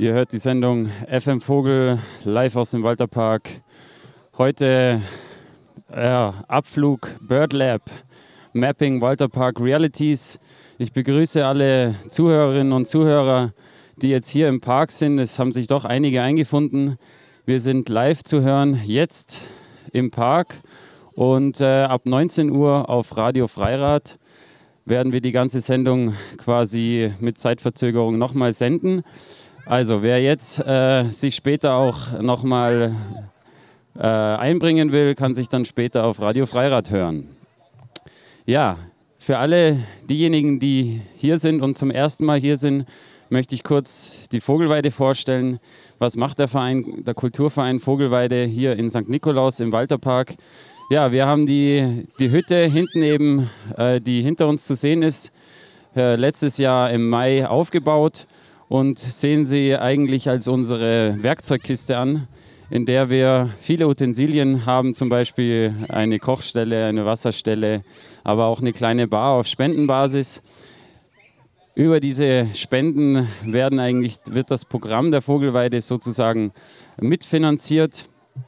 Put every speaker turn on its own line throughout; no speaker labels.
Ihr hört die Sendung FM Vogel live aus dem Walterpark. Heute Abflug Bird Lab, Mapping Walterpark Realities. Ich begrüße alle Zuhörerinnen und Zuhörer, die jetzt hier im Park sind. Es haben sich doch einige eingefunden. Wir sind live zu hören, jetzt im Park. Und ab 19 Uhr auf Radio Freirad werden wir die ganze Sendung quasi mit Zeitverzögerung nochmal senden. Also wer jetzt sich später auch nochmal einbringen will, kann sich dann später auf Radio Freirad hören. Ja, für alle diejenigen, die hier sind und zum ersten Mal hier sind, möchte ich kurz die Vogelweide vorstellen. Was macht der Verein, der Kulturverein Vogelweide hier in St. Nikolaus im Walterpark? Ja, wir haben die Hütte hinten eben, die hinter uns zu sehen ist, letztes Jahr im Mai aufgebaut und sehen sie eigentlich als unsere Werkzeugkiste an, in der wir viele Utensilien haben, zum Beispiel eine Kochstelle, eine Wasserstelle, aber auch eine kleine Bar auf Spendenbasis. Über diese Spenden wird das Programm der Vogelweide sozusagen mitfinanziert.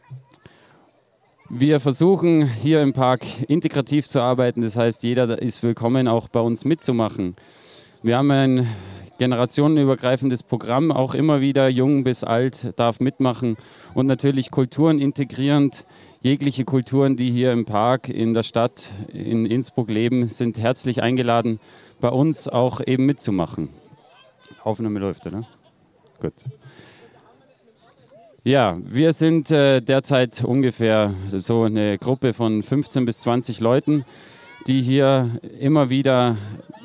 Wir versuchen hier im Park integrativ zu arbeiten, das heißt, jeder ist willkommen, auch bei uns mitzumachen. Wir haben ein generationenübergreifendes Programm, auch immer wieder jung bis alt darf mitmachen und natürlich Kulturen integrierend. Jegliche Kulturen, die hier im Park in der Stadt in Innsbruck leben, sind herzlich eingeladen, bei uns auch eben mitzumachen. Aufnahme läuft, oder? Gut. Ja, wir sind derzeit ungefähr so eine Gruppe von 15 bis 20 Leuten, die hier immer wieder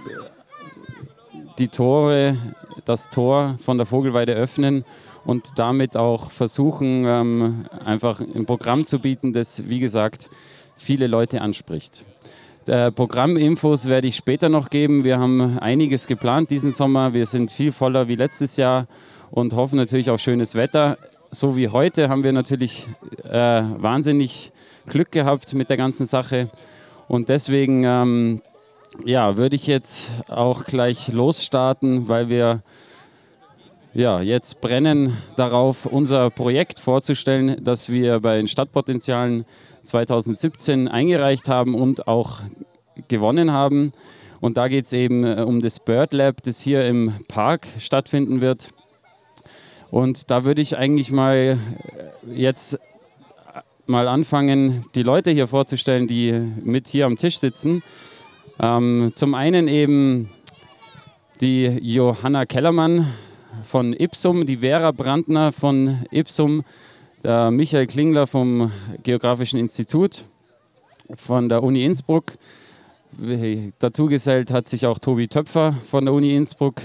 das Tor von der Vogelweide öffnen und damit auch versuchen, einfach ein Programm zu bieten, das, wie gesagt, viele Leute anspricht. Programminfos werde ich später noch geben. Wir haben einiges geplant diesen Sommer. Wir sind viel voller wie letztes Jahr und hoffen natürlich auf schönes Wetter. So wie heute haben wir natürlich wahnsinnig Glück gehabt mit der ganzen Sache. Und deswegen würde ich jetzt auch gleich losstarten, weil wir jetzt brennen darauf, unser Projekt vorzustellen, das wir bei den Stadtpotenzialen 2017 eingereicht haben und auch gewonnen haben. Und da geht es eben um das Bird Lab, das hier im Park stattfinden wird. Und da würde ich eigentlich jetzt mal anfangen, die Leute hier vorzustellen, die mit hier am Tisch sitzen. Zum einen eben die Johanna Kellermann von Ipsum, die Vera Brandner von Ipsum, der Michael Klingler vom Geografischen Institut von der Uni Innsbruck. Dazu gesellt hat sich auch Tobi Töpfer von der Uni Innsbruck.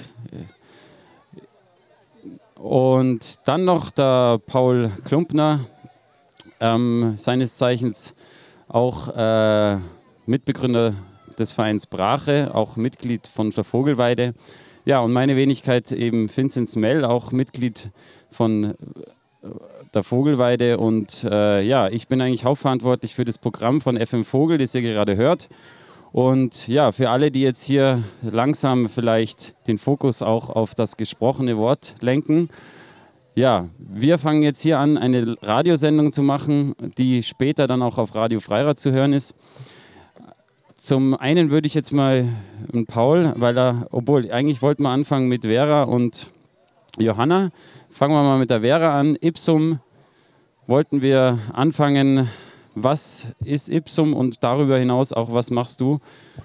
Und dann noch der Paul Klumpner, seines Zeichens auch Mitbegründer des Vereins Brache, auch Mitglied von der Vogelweide. Ja, und meine Wenigkeit eben Vinzenz Mell, auch Mitglied von der Vogelweide. Und ich bin eigentlich hauptverantwortlich für das Programm von FM Vogel, das ihr gerade hört. Und ja, für alle, die jetzt hier langsam vielleicht den Fokus auch auf das gesprochene Wort lenken. Ja, wir fangen jetzt hier an, eine Radiosendung zu machen, die später dann auch auf Radio Freirad zu hören ist. Zum einen würde ich jetzt mal Paul, obwohl eigentlich wollten wir anfangen mit Vera und Johanna. Fangen wir mal mit der Vera an. Ipsum wollten wir anfangen. Was ist Ipsum und darüber hinaus auch, was machst du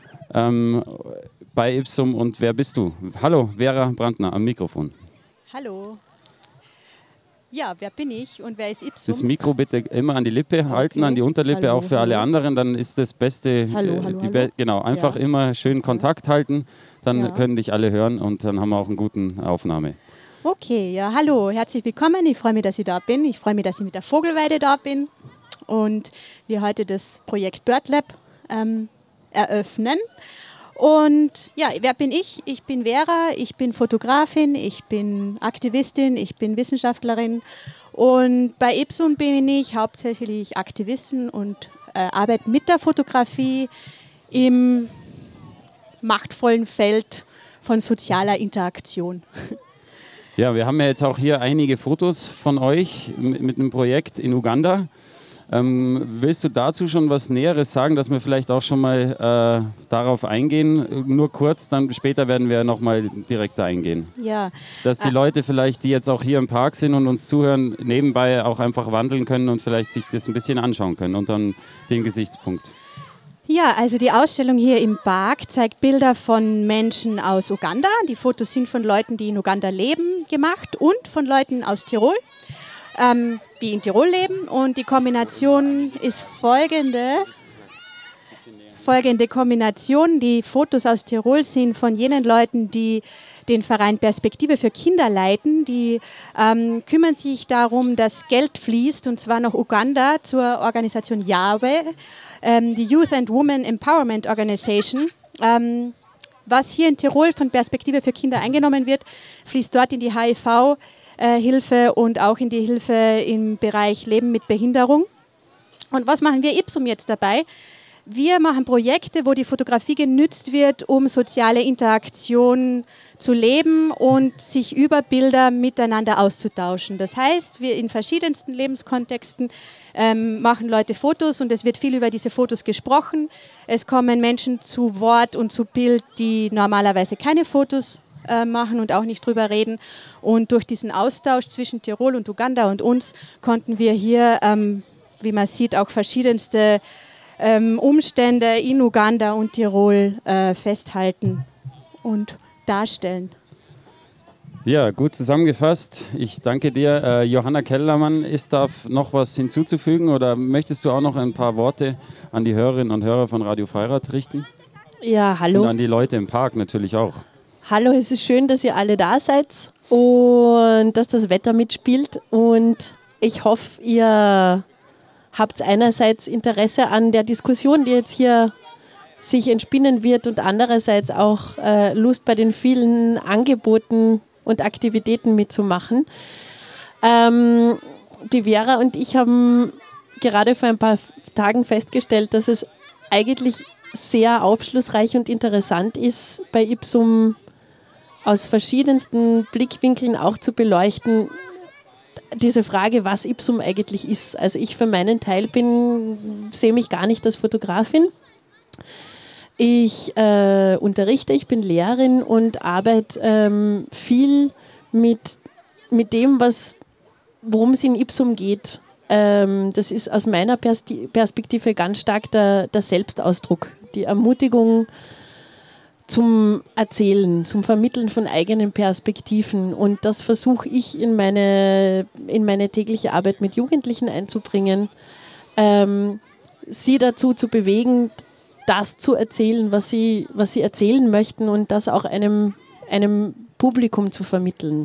bei Ipsum und wer bist du? Hallo, Vera Brandner am Mikrofon.
Hallo. Ja, wer bin ich und wer ist Ipsum?
Das Mikro bitte immer an die Lippe halten, an die Unterlippe, hallo, auch für alle anderen, dann ist das Beste.
Hallo.
Genau, einfach immer schön Kontakt halten, dann können dich alle hören und dann haben wir auch eine gute Aufnahme.
Okay, ja, hallo, herzlich willkommen. Ich freue mich, dass ich da bin. Ich freue mich, dass ich mit der Vogelweide da bin und wir heute das Projekt Bird Lab eröffnen. Und ja, wer bin ich? Ich bin Vera, ich bin Fotografin, ich bin Aktivistin, ich bin Wissenschaftlerin und bei Ipsum bin ich hauptsächlich Aktivistin und arbeite mit der Fotografie im machtvollen Feld von sozialer Interaktion.
Ja, wir haben ja jetzt auch hier einige Fotos von euch mit einem Projekt in Uganda. Willst du dazu schon was Näheres sagen, dass wir vielleicht auch schon mal darauf eingehen? Nur kurz, dann später werden wir nochmal direkter eingehen.
Ja.
Dass die Leute vielleicht, die jetzt auch hier im Park sind und uns zuhören, nebenbei auch einfach wandeln können und vielleicht sich das ein bisschen anschauen können unter dem Gesichtspunkt.
Ja, also die Ausstellung hier im Park zeigt Bilder von Menschen aus Uganda. Die Fotos sind von Leuten, die in Uganda leben, gemacht und von Leuten aus Tirol, die in Tirol leben. Und die Kombination ist folgende Kombination. Die Fotos aus Tirol sind von jenen Leuten, die den Verein Perspektive für Kinder leiten. Die kümmern sich darum, dass Geld fließt, und zwar nach Uganda zur Organisation YAWE, die Youth and Women Empowerment Organization. Was hier in Tirol von Perspektive für Kinder eingenommen wird, fließt dort in die HIV-Hilfe und auch in die Hilfe im Bereich Leben mit Behinderung. Und was machen wir Ipsum jetzt dabei? Wir machen Projekte, wo die Fotografie genützt wird, um soziale Interaktion zu leben und sich über Bilder miteinander auszutauschen. Das heißt, wir in verschiedensten Lebenskontexten machen Leute Fotos und es wird viel über diese Fotos gesprochen. Es kommen Menschen zu Wort und zu Bild, die normalerweise keine Fotos machen und auch nicht drüber reden. Und durch diesen Austausch zwischen Tirol und Uganda und uns konnten wir hier, wie man sieht, auch verschiedenste Umstände in Uganda und Tirol festhalten und darstellen.
Ja, gut zusammengefasst. Ich danke dir. Johanna Kellermann, ist da noch was hinzuzufügen oder möchtest du auch noch ein paar Worte an die Hörerinnen und Hörer von Radio Freirad richten?
Ja, hallo.
Und an die Leute im Park natürlich auch.
Hallo, es ist schön, dass ihr alle da seid und dass das Wetter mitspielt, und ich hoffe, ihr habt einerseits Interesse an der Diskussion, die jetzt hier sich entspinnen wird, und andererseits auch Lust bei den vielen Angeboten und Aktivitäten mitzumachen. Die Vera und ich haben gerade vor ein paar Tagen festgestellt, dass es eigentlich sehr aufschlussreich und interessant ist, bei Ipsum aus verschiedensten Blickwinkeln auch zu beleuchten, diese Frage, was Ipsum eigentlich ist. Also ich für meinen Teil sehe mich gar nicht als Fotografin. Ich unterrichte, ich bin Lehrerin und arbeite viel mit dem, worum es in Ipsum geht. Das ist aus meiner Perspektive ganz stark der Selbstausdruck, die Ermutigung zum Erzählen, zum Vermitteln von eigenen Perspektiven. Und das versuche ich in meine tägliche Arbeit mit Jugendlichen einzubringen, sie dazu zu bewegen, das zu erzählen, was sie erzählen möchten, und das auch einem Publikum zu vermitteln.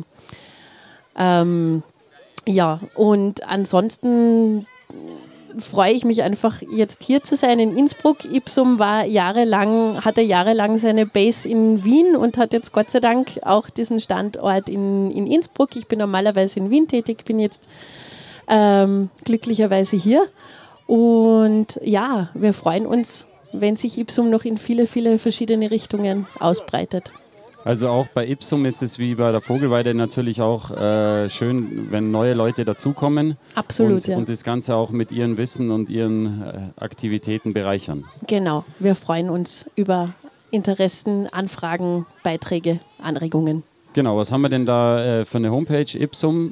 Ja, und ansonsten freue ich mich einfach, jetzt hier zu sein in Innsbruck. Ipsum hatte jahrelang seine Base in Wien und hat jetzt Gott sei Dank auch diesen Standort in Innsbruck. Ich bin normalerweise in Wien tätig, bin jetzt glücklicherweise hier. Und ja, wir freuen uns, wenn sich Ipsum noch in viele, viele verschiedene Richtungen ausbreitet.
Also auch bei Ipsum ist es wie bei der Vogelweide natürlich auch schön, wenn neue Leute dazukommen.
Absolut, ja.
Und das Ganze auch mit ihrem Wissen und ihren Aktivitäten bereichern.
Genau, wir freuen uns über Interessen, Anfragen, Beiträge, Anregungen.
Genau, was haben wir denn da für eine Homepage? Ipsum?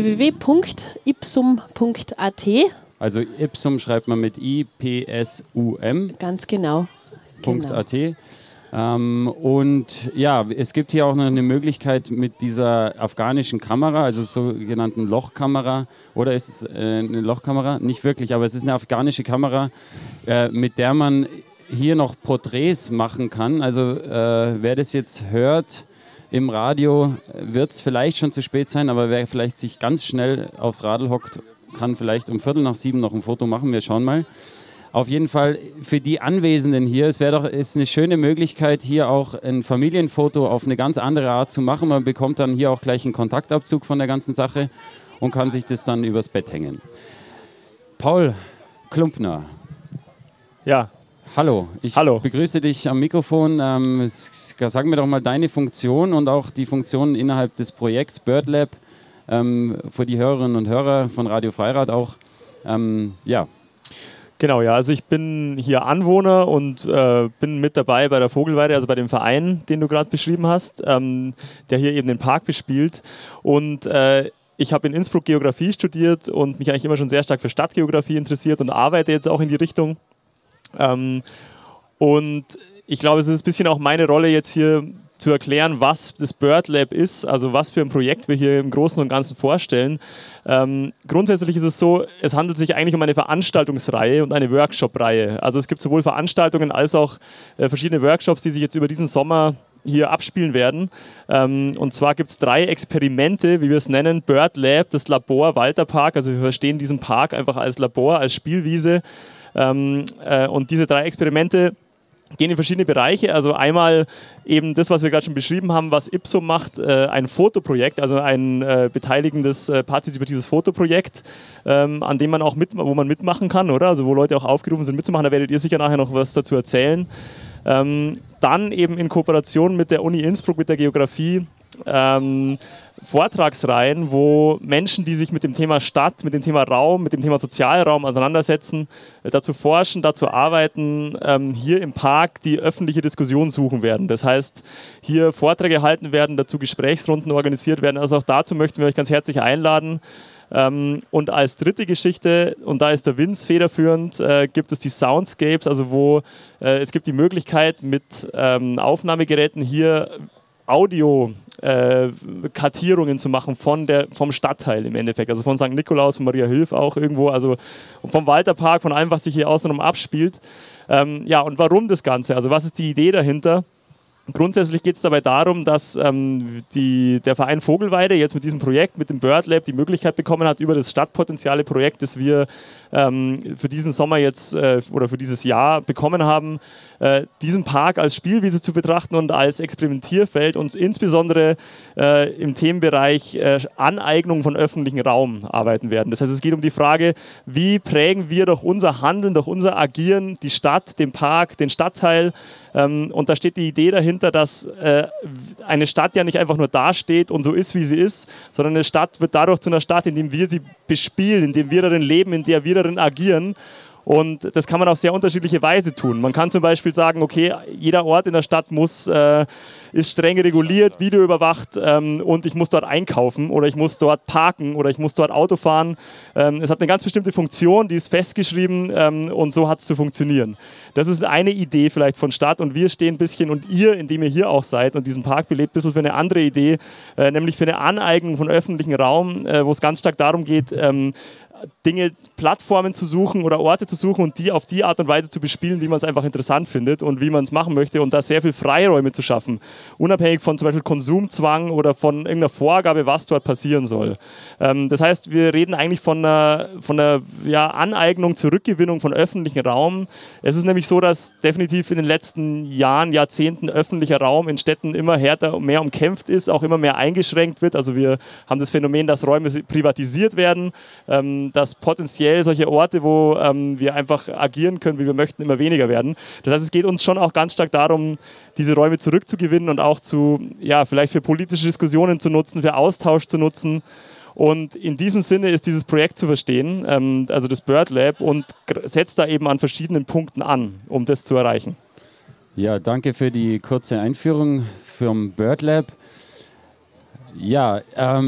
www.ipsum.at.
Also Ipsum schreibt man mit IPSUM.
Ganz genau.
.at. Und ja, es gibt hier auch noch eine Möglichkeit mit dieser afghanischen Kamera, also sogenannten Lochkamera, oder ist es eine Lochkamera? Nicht wirklich, aber es ist eine afghanische Kamera, mit der man hier noch Porträts machen kann. Also wer das jetzt hört im Radio, wird es vielleicht schon zu spät sein, aber wer vielleicht sich ganz schnell aufs Radl hockt, kann vielleicht um 6:45 noch ein Foto machen. Wir schauen mal. Auf jeden Fall für die Anwesenden hier, ist eine schöne Möglichkeit, hier auch ein Familienfoto auf eine ganz andere Art zu machen. Man bekommt dann hier auch gleich einen Kontaktabzug von der ganzen Sache und kann sich das dann übers Bett hängen. Paul Klumpner.
Ja,
Hallo, ich begrüße dich am Mikrofon. Sag mir doch mal deine Funktion und auch die Funktion innerhalb des Projekts BirdLab für die Hörerinnen und Hörer von Radio Freirad auch. Ja.
Genau, ja, also ich bin hier Anwohner und bin mit dabei bei der Vogelweide, also bei dem Verein, den du gerade beschrieben hast, der hier eben den Park bespielt. Und ich habe in Innsbruck Geografie studiert und mich eigentlich immer schon sehr stark für Stadtgeografie interessiert und arbeite jetzt auch in die Richtung. Und ich glaube, es ist ein bisschen auch meine Rolle jetzt hier zu erklären, was das BirdLab ist, also was für ein Projekt wir hier im Großen und Ganzen vorstellen. Grundsätzlich ist es so, es handelt sich eigentlich um eine Veranstaltungsreihe und eine Workshop-Reihe. Also es gibt sowohl Veranstaltungen als auch verschiedene Workshops, die sich jetzt über diesen Sommer hier abspielen werden. Und zwar gibt es 3 Experimente, wie wir es nennen, BirdLab, das Labor Walterpark, also wir verstehen diesen Park einfach als Labor, als Spielwiese. Und diese 3 Experimente gehen in verschiedene Bereiche. Also einmal eben das, was wir gerade schon beschrieben haben, was Ipsum macht, ein Fotoprojekt, also ein beteiligendes, partizipatives Fotoprojekt, an dem man auch wo man mitmachen kann, oder? Also wo Leute auch aufgerufen sind mitzumachen. Da werdet ihr sicher nachher noch was dazu erzählen. Dann eben in Kooperation mit der Uni Innsbruck, mit der Geografie, Vortragsreihen, wo Menschen, die sich mit dem Thema Stadt, mit dem Thema Raum, mit dem Thema Sozialraum auseinandersetzen, dazu forschen, dazu arbeiten, hier im Park die öffentliche Diskussion suchen werden. Das heißt, hier Vorträge gehalten werden, dazu Gesprächsrunden organisiert werden. Also auch dazu möchten wir euch ganz herzlich einladen. Und als dritte Geschichte, und da ist der Vince federführend, gibt es die Soundscapes, also wo es gibt die Möglichkeit, mit Aufnahmegeräten hier Audio-Kartierungen zu machen vom Stadtteil im Endeffekt, also von St. Nikolaus, von Maria Hilf auch irgendwo, also vom Walterpark, von allem, was sich hier außenrum abspielt. Ja, und warum das Ganze? Also was ist die Idee dahinter? Grundsätzlich geht es dabei darum, dass der Verein Vogelweide jetzt mit diesem Projekt, mit dem BirdLab, die Möglichkeit bekommen hat, über das Stadtpotenziale-Projekt, das wir für diesen Sommer jetzt oder für dieses Jahr bekommen haben, diesen Park als Spielwiese zu betrachten und als Experimentierfeld und insbesondere im Themenbereich Aneignung von öffentlichem Raum arbeiten werden. Das heißt, es geht um die Frage, wie prägen wir durch unser Handeln, durch unser Agieren die Stadt, den Park, den Stadtteil. Und da steht die Idee dahinter, dass eine Stadt ja nicht einfach nur dasteht und so ist, wie sie ist, sondern eine Stadt wird dadurch zu einer Stadt, indem wir sie bespielen, indem wir darin leben, in der wir darin agieren. Und das kann man auf sehr unterschiedliche Weise tun. Man kann zum Beispiel sagen, okay, jeder Ort in der Stadt ist streng reguliert, videoüberwacht und ich muss dort einkaufen oder ich muss dort parken oder ich muss dort Auto fahren. Es hat eine ganz bestimmte Funktion, die ist festgeschrieben und so hat es zu funktionieren. Das ist eine Idee vielleicht von Stadt und wir stehen ein bisschen und ihr, indem ihr hier auch seid und diesen Park belebt, ein bisschen für eine andere Idee, nämlich für eine Aneignung von öffentlichem Raum, wo es ganz stark darum geht, Plattformen zu suchen oder Orte zu suchen und die auf die Art und Weise zu bespielen, wie man es einfach interessant findet und wie man es machen möchte und da sehr viel Freiräume zu schaffen, unabhängig von zum Beispiel Konsumzwang oder von irgendeiner Vorgabe, was dort passieren soll. Das heißt, wir reden eigentlich von einer Aneignung, Zurückgewinnung von öffentlichem Raum. Es ist nämlich so, dass definitiv in den letzten Jahren, Jahrzehnten öffentlicher Raum in Städten immer härter und mehr umkämpft ist, auch immer mehr eingeschränkt wird. Also wir haben das Phänomen, dass Räume privatisiert werden, dass potenziell solche Orte, wo wir einfach agieren können, wie wir möchten, immer weniger werden. Das heißt, es geht uns schon auch ganz stark darum, diese Räume zurückzugewinnen und auch vielleicht für politische Diskussionen zu nutzen, für Austausch zu nutzen. Und in diesem Sinne ist dieses Projekt zu verstehen, also das BirdLab, und setzt da eben an verschiedenen Punkten an, um das zu erreichen.
Ja, danke für die kurze Einführung vom BirdLab. Ja,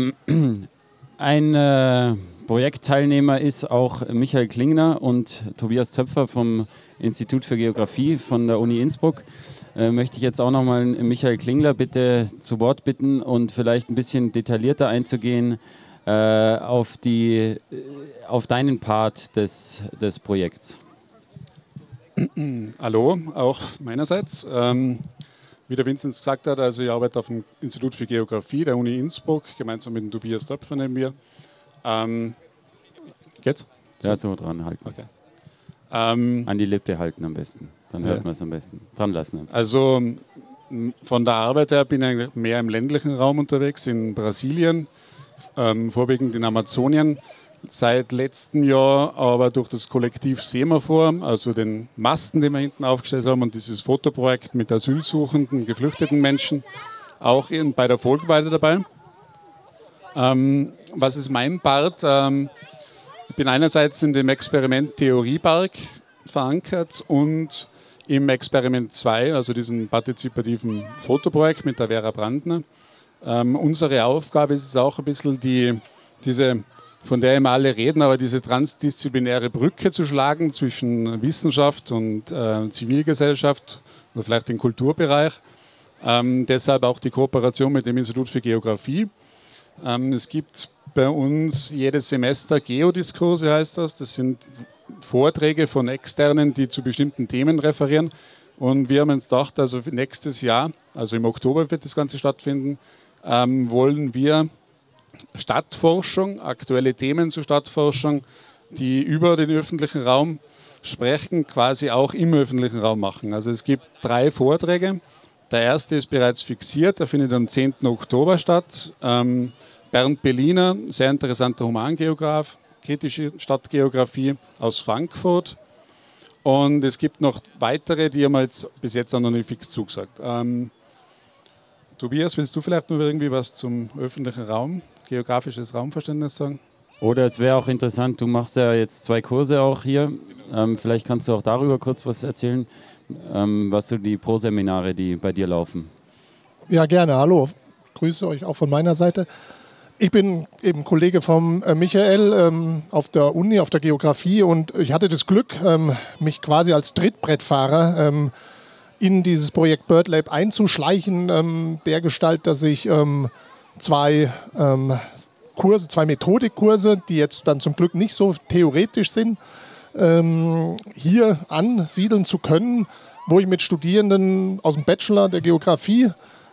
ein Projektteilnehmer ist auch Michael Klingner und Tobias Töpfer vom Institut für Geografie von der Uni Innsbruck. Möchte ich jetzt auch nochmal Michael Klingler bitte zu Wort bitten und vielleicht ein bisschen detaillierter einzugehen auf deinen Part des Projekts.
Hallo, auch meinerseits. Wie der Vinzenz gesagt hat, also ich arbeite auf dem Institut für Geografie der Uni Innsbruck, gemeinsam mit dem Tobias Töpfer neben mir. Geht's?
Ja, so dran halten.
Okay.
An die Lippe halten am besten. Dann hört man es am besten. Dran lassen.
Also von der Arbeit her bin ich mehr im ländlichen Raum unterwegs, in Brasilien, vorwiegend in Amazonien. seit letztem Jahr aber durch das Kollektiv Semaphor, also den Masten, den wir hinten aufgestellt haben und dieses Fotoprojekt mit asylsuchenden, geflüchteten Menschen, auch bei der Vogelweide dabei. Was ist mein Part? Ich bin einerseits in dem Experiment Theoriepark verankert und im Experiment 2, also diesem partizipativen Fotoprojekt mit der Vera Brandner. Unsere Aufgabe ist es auch ein bisschen diese, von der immer alle reden, aber diese transdisziplinäre Brücke zu schlagen zwischen Wissenschaft und Zivilgesellschaft oder vielleicht den Kulturbereich. Deshalb auch die Kooperation mit dem Institut für Geografie. Es gibt bei uns jedes Semester Geodiskurse, heißt das. Das sind Vorträge von Externen, die zu bestimmten Themen referieren. Und wir haben uns gedacht, also für nächstes Jahr, also im Oktober wird das Ganze stattfinden, wollen wir Stadtforschung, aktuelle Themen zur Stadtforschung, die über den öffentlichen Raum sprechen, quasi auch im öffentlichen Raum machen. Also es gibt 3 Vorträge. Der erste ist bereits fixiert, der findet am 10. Oktober statt. Bernd Belliner, sehr interessanter Humangeograf, kritische Stadtgeografie aus Frankfurt. Und es gibt noch weitere, die haben wir jetzt bis jetzt auch noch nicht fix zugesagt. Tobias, willst du vielleicht noch irgendwie was zum öffentlichen Raum, geografisches Raumverständnis sagen?
Oder es wäre auch interessant, du machst ja jetzt 2 Kurse auch hier. Vielleicht kannst du auch darüber kurz was erzählen, was so die Pro-Seminare, die bei dir laufen.
Ja, gerne. Hallo, ich grüße euch auch von meiner Seite. Ich bin eben Kollege von Michael auf der Uni, auf der Geografie, und ich hatte das Glück, mich quasi als Trittbrettfahrer in dieses Projekt BirdLab einzuschleichen, dergestalt, dass ich 2 Kurse, 2 Methodikkurse, die jetzt dann zum Glück nicht so theoretisch sind, hier ansiedeln zu können, wo ich mit Studierenden aus dem Bachelor der Geografie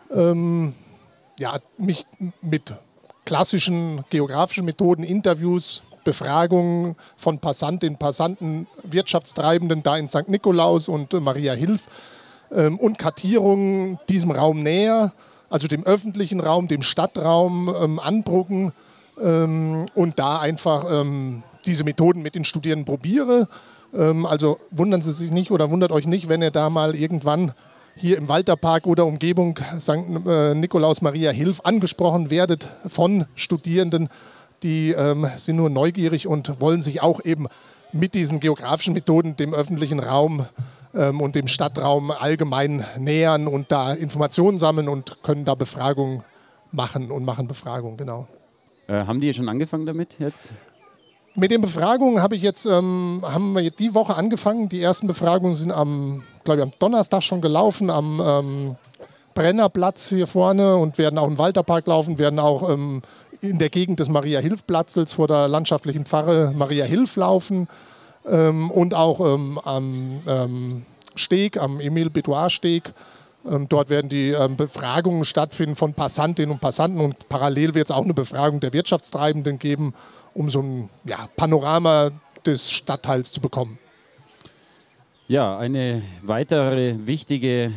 mich mit klassischen geografischen Methoden, Interviews, Befragungen von Passantinnen, Passanten, Wirtschaftstreibenden da in St. Nikolaus und Maria Hilf und Kartierungen diesem Raum näher, also dem öffentlichen Raum, dem Stadtraum andrucken und da einfach diese Methoden mit den Studierenden probiere. Also wundern Sie sich nicht oder wundert euch nicht, wenn ihr da mal irgendwann hier im Walterpark oder Umgebung St. Nikolaus Maria Hilf angesprochen werdet von Studierenden, die sind nur neugierig und wollen sich auch eben mit diesen geografischen Methoden dem öffentlichen Raum und dem Stadtraum allgemein nähern und da Informationen sammeln und können da Befragungen machen und machen Befragungen, genau.
Haben die schon angefangen damit jetzt?
Mit den Befragungen haben wir die Woche angefangen. Die ersten Befragungen sind am Donnerstag schon gelaufen, am Brennerplatz hier vorne, und werden auch im Walterpark laufen, werden auch in der Gegend des Maria-Hilf-Platzes vor der landschaftlichen Pfarre Maria Hilf laufen und auch am Steg, am Emile-Bedouin-Steg. Dort werden die Befragungen stattfinden von Passantinnen und Passanten, und parallel wird es auch eine Befragung der Wirtschaftstreibenden geben, um so ein Panorama des Stadtteils zu bekommen.
Ja, eine weitere wichtige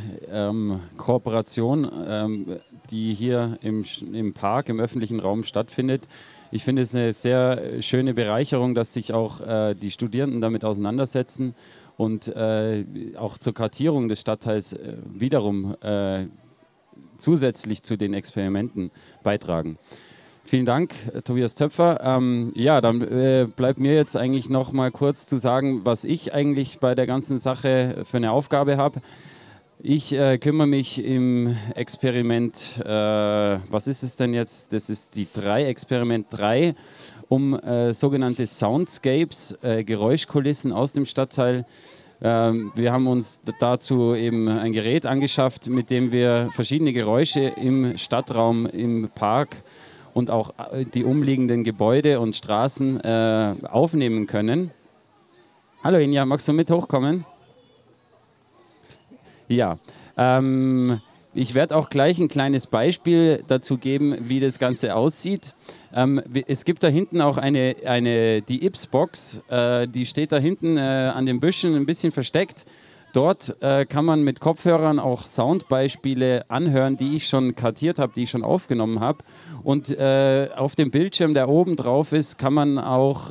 Kooperation, die hier im Park, im öffentlichen Raum stattfindet. Ich finde es eine sehr schöne Bereicherung, dass sich auch die Studierenden damit auseinandersetzen und auch zur Kartierung des Stadtteils wiederum zusätzlich zu den Experimenten beitragen. Vielen Dank, Tobias Töpfer. Dann bleibt mir jetzt eigentlich noch mal kurz zu sagen, was ich eigentlich bei der ganzen Sache für eine Aufgabe habe. Ich kümmere mich im Experiment, was ist es denn jetzt? Das ist die Experiment 3, um sogenannte Soundscapes, Geräuschkulissen aus dem Stadtteil. Wir haben uns dazu eben ein Gerät angeschafft, mit dem wir verschiedene Geräusche im Stadtraum, im Park und auch die umliegenden Gebäude und Straßen aufnehmen können. Hallo Inja, magst du mit hochkommen? Ja, ich werde auch gleich ein kleines Beispiel dazu geben, wie das Ganze aussieht. Es gibt da hinten auch die Ips-Box, die steht da hinten an den Büschen ein bisschen versteckt. Dort kann man mit Kopfhörern auch Soundbeispiele anhören, die ich schon kartiert habe, die ich schon aufgenommen habe. Und auf dem Bildschirm, der oben drauf ist, kann man auch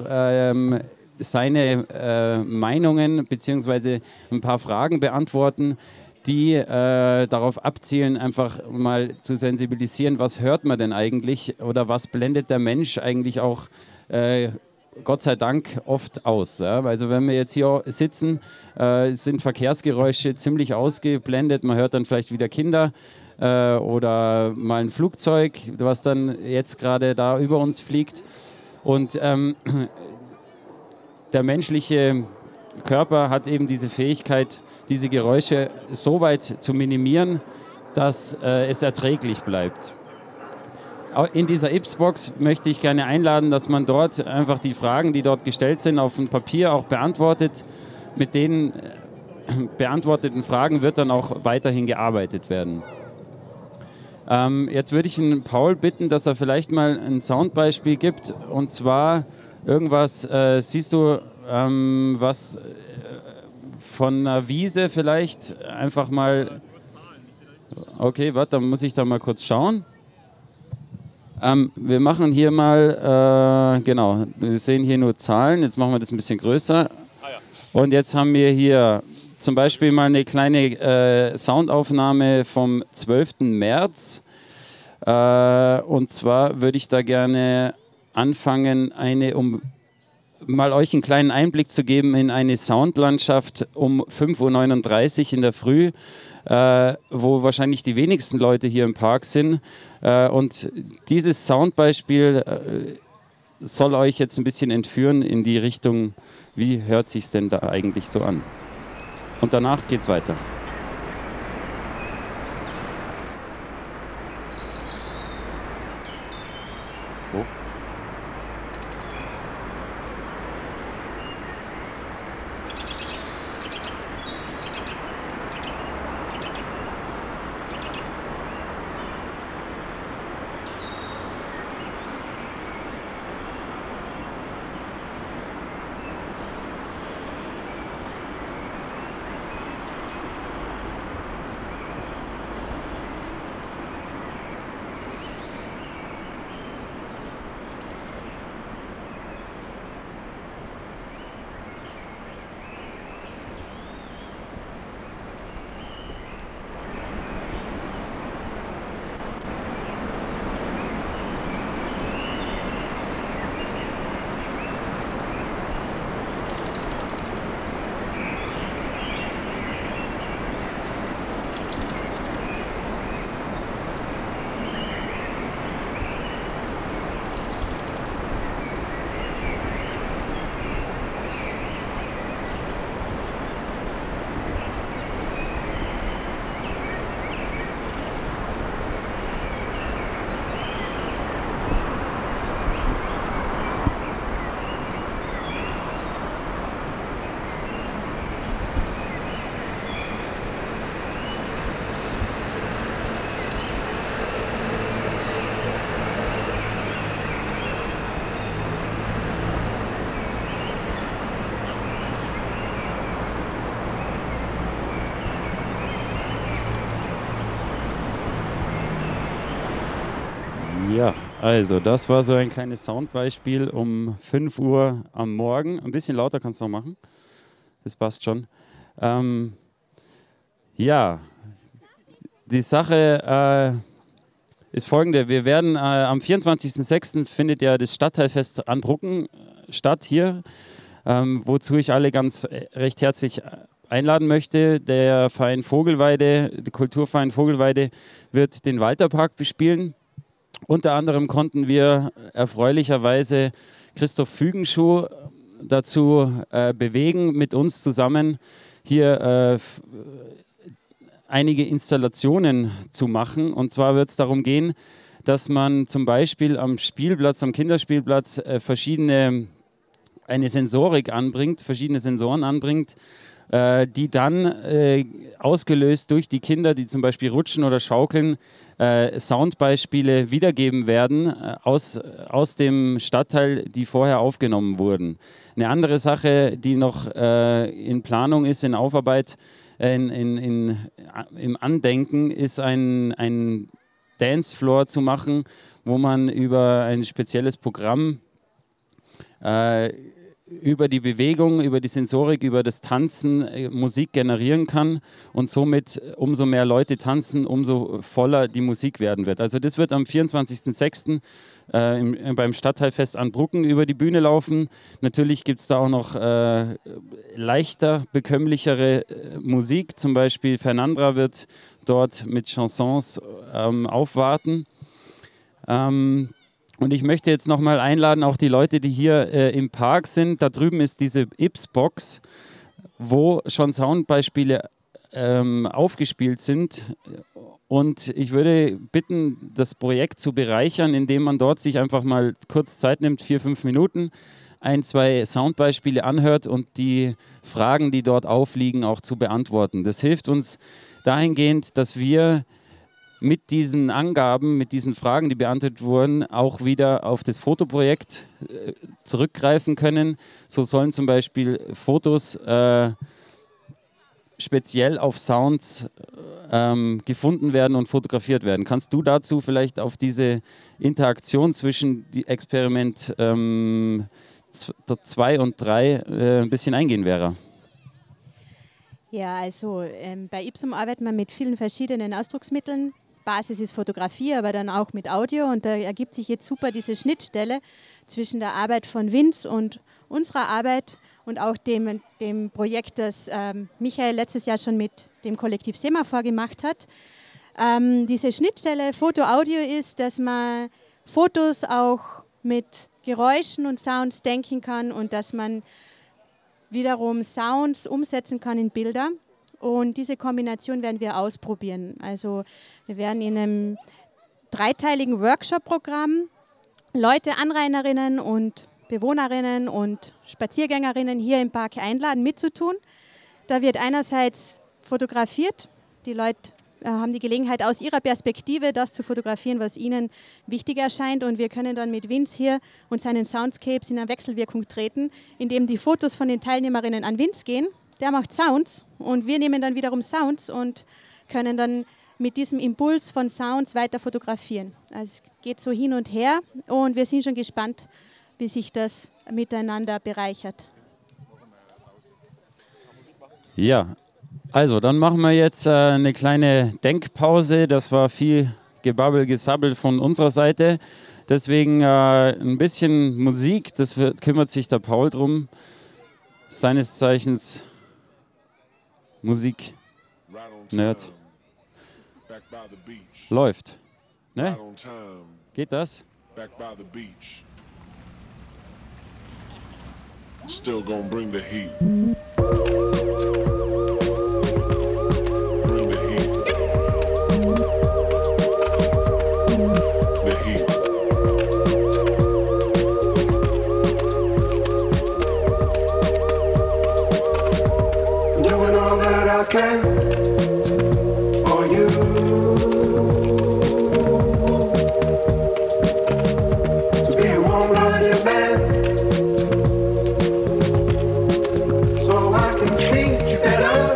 seine Meinungen bzw. ein paar Fragen beantworten, die darauf abzielen, einfach mal zu sensibilisieren, was hört man denn eigentlich oder was blendet der Mensch eigentlich auch Gott sei Dank oft aus. Ja? Also wenn wir jetzt hier sitzen, sind Verkehrsgeräusche ziemlich ausgeblendet. Man hört dann vielleicht wieder Kinder oder mal ein Flugzeug, was dann jetzt gerade da über uns fliegt. Und der menschliche Körper hat eben diese Fähigkeit, diese Geräusche so weit zu minimieren, dass es erträglich bleibt. In dieser Yps-Box möchte ich gerne einladen, dass man dort einfach die Fragen, die dort gestellt sind, auf dem Papier auch beantwortet. Mit den beantworteten Fragen wird dann auch weiterhin gearbeitet werden. Jetzt würde ich den Paul bitten, dass er vielleicht mal ein Soundbeispiel gibt. Und zwar irgendwas, siehst du, was von einer Wiese vielleicht einfach mal... Okay, warte, dann muss ich da mal kurz schauen. Wir machen hier mal, genau, wir sehen hier nur Zahlen, jetzt machen wir das ein bisschen größer. Und jetzt haben wir hier zum Beispiel mal eine kleine Soundaufnahme vom 12. März. Und zwar würde ich da gerne anfangen, um mal euch einen kleinen Einblick zu geben in eine Soundlandschaft um 5:39 Uhr in der Früh, wo wahrscheinlich die wenigsten Leute hier im Park sind. Und dieses Soundbeispiel soll euch jetzt ein bisschen entführen in die Richtung, wie hört sich denn da eigentlich so an? Und danach geht's weiter. Wo? Ja, also das war so ein kleines Soundbeispiel um 5 Uhr am Morgen. Ein bisschen lauter kannst du noch machen. Das passt schon. Ja, die Sache ist folgende. Wir werden am 24.06. findet ja das Stadtteilfest Anbrucken statt hier, wozu ich alle ganz recht herzlich einladen möchte. Der Verein Vogelweide, der Kulturverein Vogelweide, wird den Walterpark bespielen. Unter anderem konnten wir erfreulicherweise Christoph Fügenschuh dazu bewegen, mit uns zusammen hier einige Installationen zu machen. Und zwar wird es darum gehen, dass man zum Beispiel am Spielplatz, am Kinderspielplatz verschiedene eine Sensorik anbringt, verschiedene Sensoren anbringt, die dann ausgelöst durch die Kinder, die zum Beispiel rutschen oder schaukeln, Soundbeispiele wiedergeben werden aus dem Stadtteil, die vorher aufgenommen wurden. Eine andere Sache, die noch in Planung ist, in Aufarbeit, im Andenken, ist ein Dancefloor zu machen, wo man über ein spezielles Programm über die Bewegung, über die Sensorik, über das Tanzen Musik generieren kann und somit umso mehr Leute tanzen, umso voller die Musik werden wird. Also das wird am 24.06. Beim Stadtteilfest Anbrucken über die Bühne laufen. Natürlich gibt es da auch noch leichter, bekömmlichere Musik. Zum Beispiel Fernandra wird dort mit Chansons aufwarten. Und ich möchte jetzt nochmal einladen, auch die Leute, die hier im Park sind. Da drüben ist diese Ips-Box, wo schon Soundbeispiele aufgespielt sind. Und ich würde bitten, das Projekt zu bereichern, indem man dort sich einfach mal kurz Zeit nimmt, 4-5 Minuten, 1-2 Soundbeispiele anhört und die Fragen, die dort aufliegen, auch zu beantworten. Das hilft uns dahingehend, dass wir mit diesen Angaben, mit diesen Fragen, die beantwortet wurden, auch wieder auf das Fotoprojekt zurückgreifen können. So sollen zum Beispiel Fotos speziell auf Sounds gefunden werden und fotografiert werden. Kannst du dazu vielleicht auf diese Interaktion zwischen die Experiment 2 und 3 ein bisschen eingehen, Vera?
Ja, also bei Ipsum arbeiten wir mit vielen verschiedenen Ausdrucksmitteln. Basis ist Fotografie, aber dann auch mit Audio. Und da ergibt sich jetzt super diese Schnittstelle zwischen der Arbeit von Vince und unserer Arbeit und auch dem Projekt, das Michael letztes Jahr schon mit dem Kollektiv Semaphor gemacht hat. Diese Schnittstelle Foto-Audio ist, dass man Fotos auch mit Geräuschen und Sounds denken kann und dass man wiederum Sounds umsetzen kann in Bilder. Und diese Kombination werden wir ausprobieren. Also wir werden in einem 3-teiligen Workshop-Programm Leute, Anrainerinnen und Bewohnerinnen und Spaziergängerinnen hier im Park einladen, mitzutun. Da wird einerseits fotografiert. Die Leute haben die Gelegenheit, aus ihrer Perspektive das zu fotografieren, was ihnen wichtig erscheint. Und wir können dann mit Vince hier und seinen Soundscapes in eine Wechselwirkung treten, indem die Fotos von den Teilnehmerinnen an Vince gehen. Der macht Sounds und wir nehmen dann wiederum Sounds und können dann mit diesem Impuls von Sounds weiter fotografieren. Also es geht so hin und her und wir sind schon gespannt, wie sich das miteinander bereichert.
Ja, also dann machen wir jetzt eine kleine Denkpause. Das war viel Gebabbel, Gesabbel von unserer Seite. Deswegen ein bisschen Musik, kümmert sich der Paul drum. Seines Zeichens Musik-Nerd. Läuft. Ne? Geht das?
Still gonna bring the heat.
Okay, for you. To be a warm-blooded man, so I can treat you better.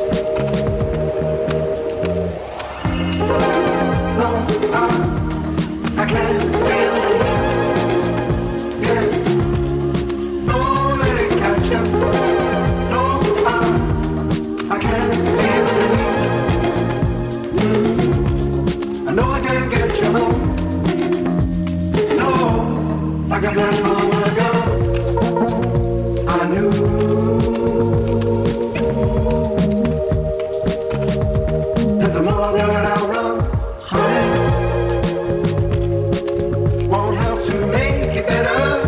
No, I can't feel it. Yeah, don't let it catch you. I can't feel it. I know I can't get you home. No, like a flash from a gun. I knew that the more that I run, honey, won't help to make it better.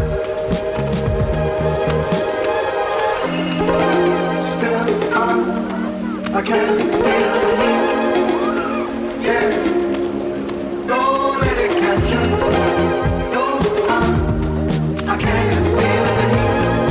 Still, I can't feel the heat. Yeah, don't let it catch you. No, I can't feel the heat.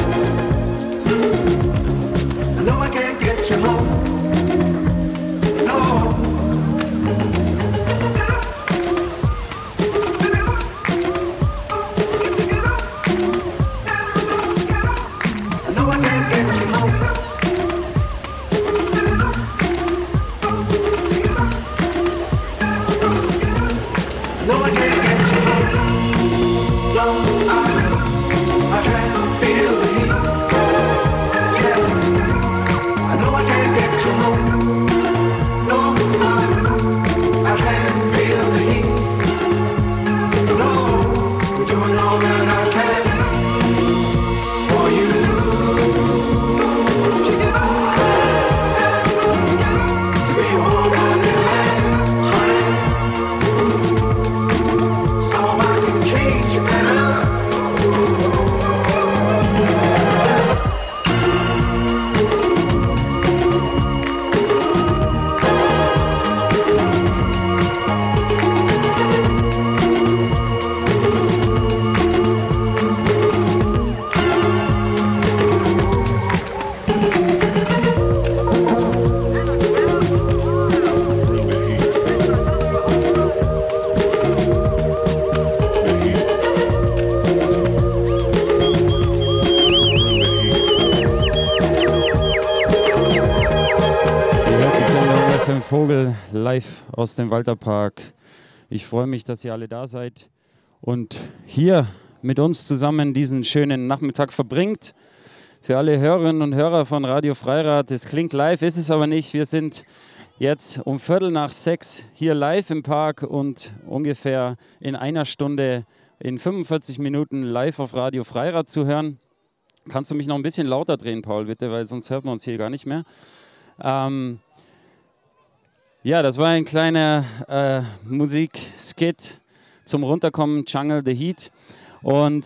Vogel live aus dem Walterpark. Ich freue mich, dass ihr alle da seid und hier mit uns zusammen diesen schönen Nachmittag verbringt. Für alle Hörerinnen und Hörer von Radio Freirad, es klingt live, ist es aber nicht. Wir sind jetzt um 5:45 hier live im Park und ungefähr in einer Stunde, in 45 Minuten live auf Radio Freirad zu hören. Kannst du mich noch ein bisschen lauter drehen, Paul, bitte, weil sonst hört man uns hier gar nicht mehr. Ja, das war ein kleiner Musikskit zum Runterkommen, Jungle the Heat. Und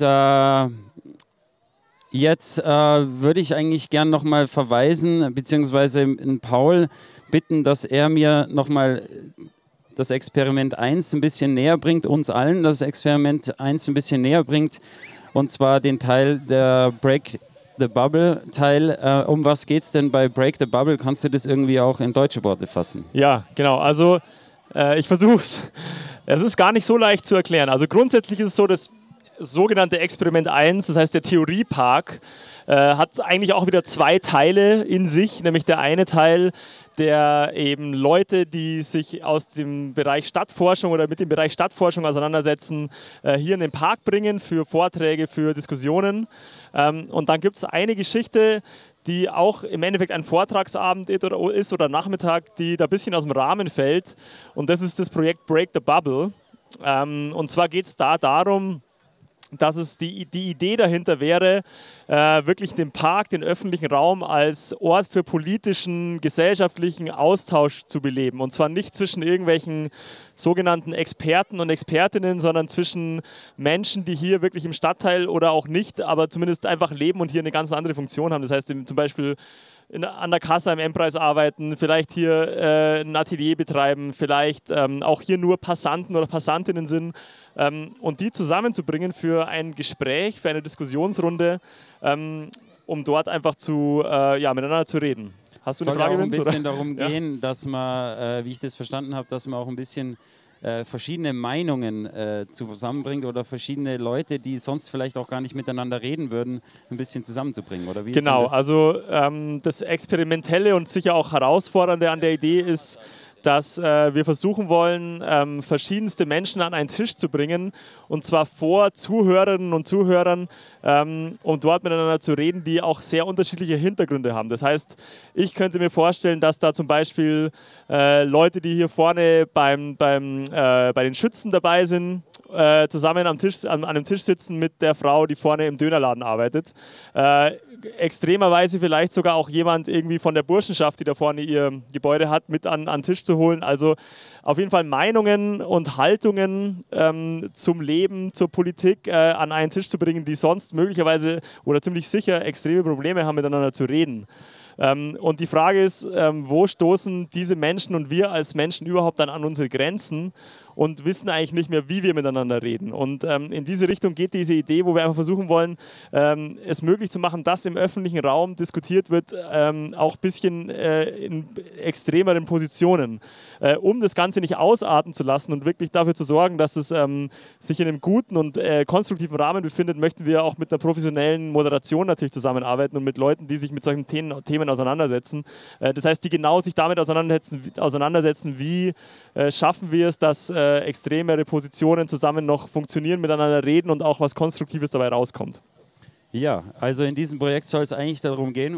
jetzt würde ich eigentlich gern nochmal verweisen, beziehungsweise Paul bitten, dass er mir nochmal das Experiment 1 ein bisschen näher bringt, uns allen das Experiment 1 ein bisschen näher bringt, und zwar den Teil der Break the Bubble Teil. Um was geht es denn bei Break the Bubble? Kannst du das irgendwie auch in deutsche Worte fassen?
Ja, genau. Also ich versuche es. Es ist gar nicht so leicht zu erklären. Also grundsätzlich ist es so, das sogenannte Experiment 1, das heißt der Theoriepark, hat eigentlich auch wieder zwei Teile in sich, nämlich der eine Teil, der eben Leute, die sich aus dem Bereich Stadtforschung oder mit dem Bereich Stadtforschung auseinandersetzen, hier in den Park bringen für Vorträge, für Diskussionen. Und dann gibt es eine Geschichte, die auch im Endeffekt ein Vortragsabend ist oder Nachmittag, die da ein bisschen aus dem Rahmen fällt. Und das ist das Projekt Break the Bubble. Und zwar geht es da darum, dass es die Idee dahinter wäre, wirklich den Park, den öffentlichen Raum als Ort für politischen, gesellschaftlichen Austausch zu beleben. Und zwar nicht zwischen irgendwelchen sogenannten Experten und Expertinnen, sondern zwischen Menschen, die hier wirklich im Stadtteil oder auch nicht, aber zumindest einfach leben und hier eine ganz andere Funktion haben. Das heißt zum Beispiel an der Kasse am M-Preis arbeiten, vielleicht hier ein Atelier betreiben, vielleicht auch hier nur Passanten oder Passantinnen sind, und die zusammenzubringen für ein Gespräch, für eine Diskussionsrunde, um dort einfach miteinander zu reden. Hast du eine Frage, Vince?
Es soll auch ein bisschen darum gehen, dass man, wie ich das verstanden habe, dass man auch ein bisschen verschiedene Meinungen zusammenbringt oder verschiedene Leute, die sonst vielleicht auch gar nicht miteinander reden würden, ein bisschen zusammenzubringen, oder wie?
Genau, also das Experimentelle und sicher auch Herausfordernde an der Idee ist, dass wir versuchen wollen, verschiedenste Menschen an einen Tisch zu bringen, und zwar vor Zuhörerinnen und Zuhörern, um dort miteinander zu reden, die auch sehr unterschiedliche Hintergründe haben. Das heißt, ich könnte mir vorstellen, dass da zum Beispiel Leute, die hier vorne bei den Schützen dabei sind, zusammen an einem Tisch sitzen mit der Frau, die vorne im Dönerladen arbeitet. Extremerweise vielleicht sogar auch jemand irgendwie von der Burschenschaft, die da vorne ihr Gebäude hat, mit an den Tisch zu holen. Also auf jeden Fall Meinungen und Haltungen zum Leben, zur Politik an einen Tisch zu bringen, die sonst möglicherweise oder ziemlich sicher extreme Probleme haben, miteinander zu reden. Und die Frage ist, wo stoßen diese Menschen und wir als Menschen überhaupt dann an unsere Grenzen und wissen eigentlich nicht mehr, wie wir miteinander reden. Und in diese Richtung geht diese Idee, wo wir einfach versuchen wollen, es möglich zu machen, dass im öffentlichen Raum diskutiert wird, auch ein bisschen in extremeren Positionen, um das Ganze nicht ausarten zu lassen und wirklich dafür zu sorgen, dass es sich in einem guten und konstruktiven Rahmen befindet, möchten wir auch mit einer professionellen Moderation natürlich zusammenarbeiten und mit Leuten, die sich mit solchen Themen auseinandersetzen. Das heißt, die genau sich damit auseinandersetzen, wie schaffen wir es, dass extremere Positionen zusammen noch funktionieren, miteinander reden und auch was Konstruktives dabei rauskommt.
Ja, also in diesem Projekt soll es eigentlich darum gehen,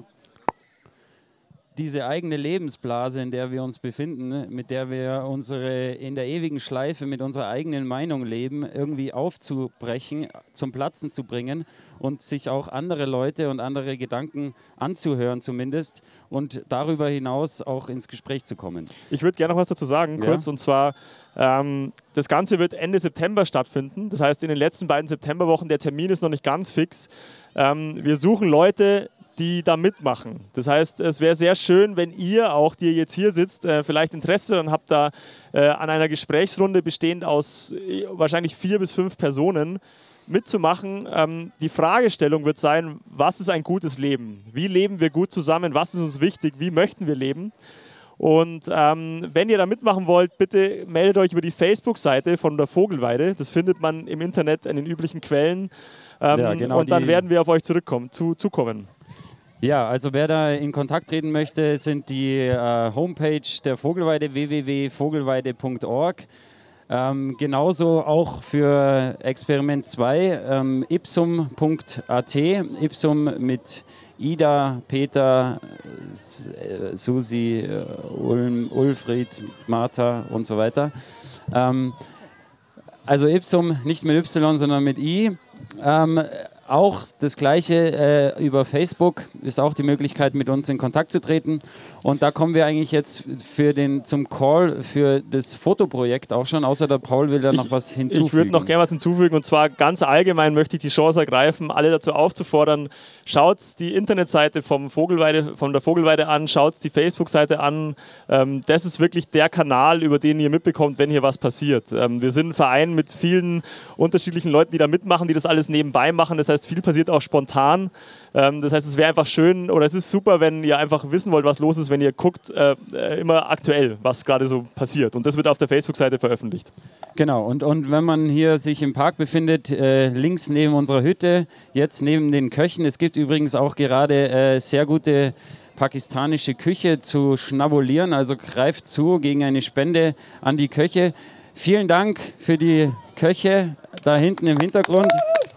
diese eigene Lebensblase, in der wir uns befinden, mit der wir in der ewigen Schleife mit unserer eigenen Meinung leben, irgendwie aufzubrechen, zum Platzen zu bringen und sich auch andere Leute und andere Gedanken anzuhören zumindest und darüber hinaus auch ins Gespräch zu kommen.
Ich würde gerne noch was dazu sagen, kurz, und zwar das Ganze wird Ende September stattfinden, das heißt in den letzten beiden Septemberwochen, der Termin ist noch nicht ganz fix. Wir suchen Leute, die da mitmachen. Das heißt, es wäre sehr schön, wenn ihr auch, die jetzt hier sitzt, vielleicht Interesse daran habt, da an einer Gesprächsrunde bestehend aus wahrscheinlich 4 bis 5 Personen mitzumachen. Die Fragestellung wird sein, was ist ein gutes Leben? Wie leben wir gut zusammen? Was ist uns wichtig? Wie möchten wir leben? Und wenn ihr da mitmachen wollt, bitte meldet euch über die Facebook-Seite von der Vogelweide. Das findet man im Internet in den üblichen Quellen.
Ja, genau,
und dann werden wir auf euch zukommen.
Ja, also wer da in Kontakt treten möchte, sind die Homepage der Vogelweide www.vogelweide.org. Genauso auch für Experiment 2 ipsum.at, Ipsum mit Ida, Peter, Susi, Ulfried, Martha und so weiter. Also Ipsum nicht mit Y, sondern mit I. Auch das Gleiche über Facebook ist auch die Möglichkeit, mit uns in Kontakt zu treten. Und da kommen wir eigentlich jetzt zum Call für das Fotoprojekt auch schon, außer der Paul will da noch was hinzufügen.
Ich würde noch gerne was hinzufügen und zwar ganz allgemein möchte ich die Chance ergreifen, alle dazu aufzufordern, schaut die Internetseite von der Vogelweide an, schaut die Facebook-Seite an. Das ist wirklich der Kanal, über den ihr mitbekommt, wenn hier was passiert. Wir sind ein Verein mit vielen unterschiedlichen Leuten, die da mitmachen, die das alles nebenbei machen. Das heißt, viel passiert auch spontan. Das heißt, es wäre einfach schön oder es ist super, wenn ihr einfach wissen wollt, was los ist, wenn ihr guckt, immer aktuell, was gerade so passiert. Und das wird auf der Facebook-Seite veröffentlicht.
Genau, und wenn man hier sich im Park befindet, links neben unserer Hütte, jetzt neben den Köchen, es gibt übrigens auch gerade sehr gute pakistanische Küche zu schnabulieren, also greift zu gegen eine Spende an die Köche. Vielen Dank für die Köche da hinten im Hintergrund.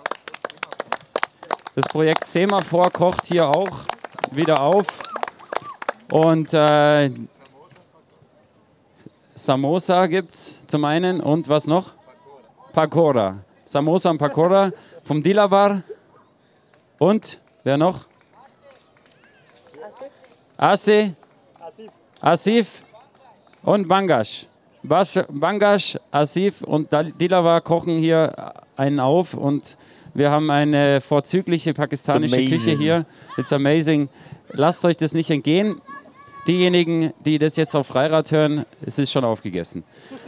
Das Projekt Semaphor kocht hier auch wieder auf. Und Samosa gibt es zum einen und was noch? Pakora. Samosa und Pakora vom Dilabar. Und wer noch? Asif und Bangash. Bangash, Asif und Dilabar kochen hier einen auf und wir haben eine vorzügliche pakistanische Küche hier. It's amazing. Lasst euch das nicht entgehen. Diejenigen, die das jetzt auf Freirad hören, es ist schon aufgegessen.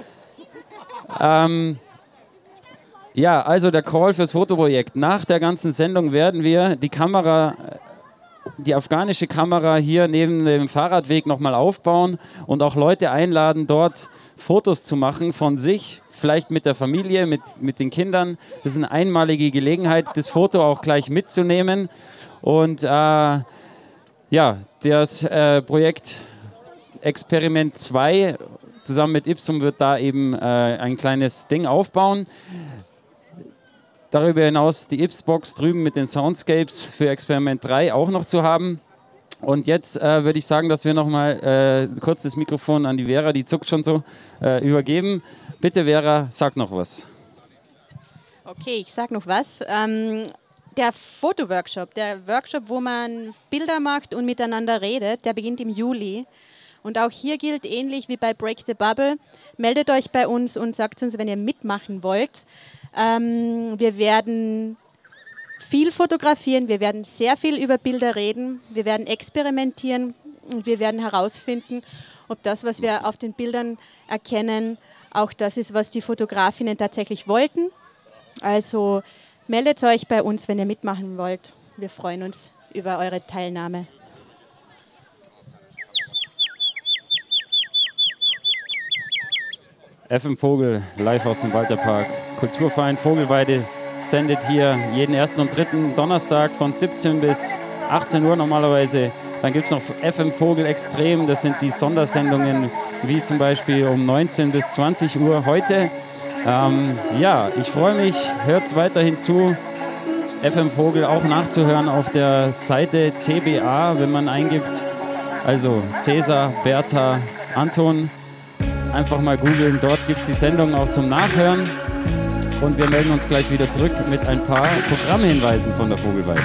Ja, also der Call fürs Fotoprojekt. Nach der ganzen Sendung werden wir die afghanische Kamera hier neben dem Fahrradweg nochmal aufbauen und auch Leute einladen, dort Fotos zu machen von sich, vielleicht mit der Familie, mit den Kindern. Das ist eine einmalige Gelegenheit, das Foto auch gleich mitzunehmen. Und ja, das Projekt Experiment 2 zusammen mit Ipsum wird da eben ein kleines Ding aufbauen. Darüber hinaus die Ips-Box drüben mit den Soundscapes für Experiment 3 auch noch zu haben. Und jetzt würde ich sagen, dass wir nochmal kurz das Mikrofon an die Vera, die zuckt schon so, übergeben. Bitte Vera, sag noch was.
Okay, ich sag noch was. Der Fotoworkshop, der Workshop, wo man Bilder macht und miteinander redet, der beginnt im Juli. Und auch hier gilt ähnlich wie bei Break the Bubble, meldet euch bei uns und sagt uns, wenn ihr mitmachen wollt. Wir werden viel fotografieren, wir werden sehr viel über Bilder reden, wir werden experimentieren und wir werden herausfinden, ob das, was wir auf den Bildern erkennen, auch das ist, was die Fotografinnen tatsächlich wollten. Also meldet euch bei uns, wenn ihr mitmachen wollt. Wir freuen uns über eure Teilnahme.
FM Vogel, live aus dem Walterpark. Kulturverein Vogelweide sendet hier jeden ersten und dritten Donnerstag von 17 bis 18 Uhr normalerweise. Dann gibt es noch FM Vogel Extrem, das sind die Sondersendungen, wie zum Beispiel um 19 bis 20 Uhr heute. Ja, ich freue mich, hört weiterhin zu. FM Vogel auch nachzuhören auf der Seite CBA, wenn man eingibt, also Cäsar, Bertha, Anton. Einfach mal googeln, dort gibt es die Sendung auch zum Nachhören. Und wir melden uns gleich wieder zurück mit ein paar Programmhinweisen von der Vogelweide.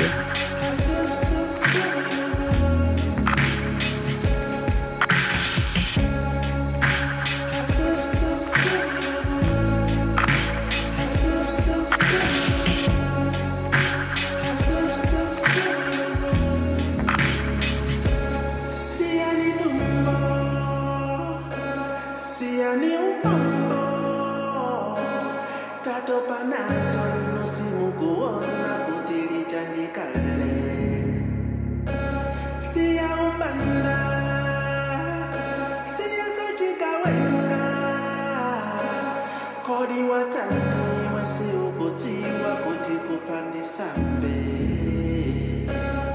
See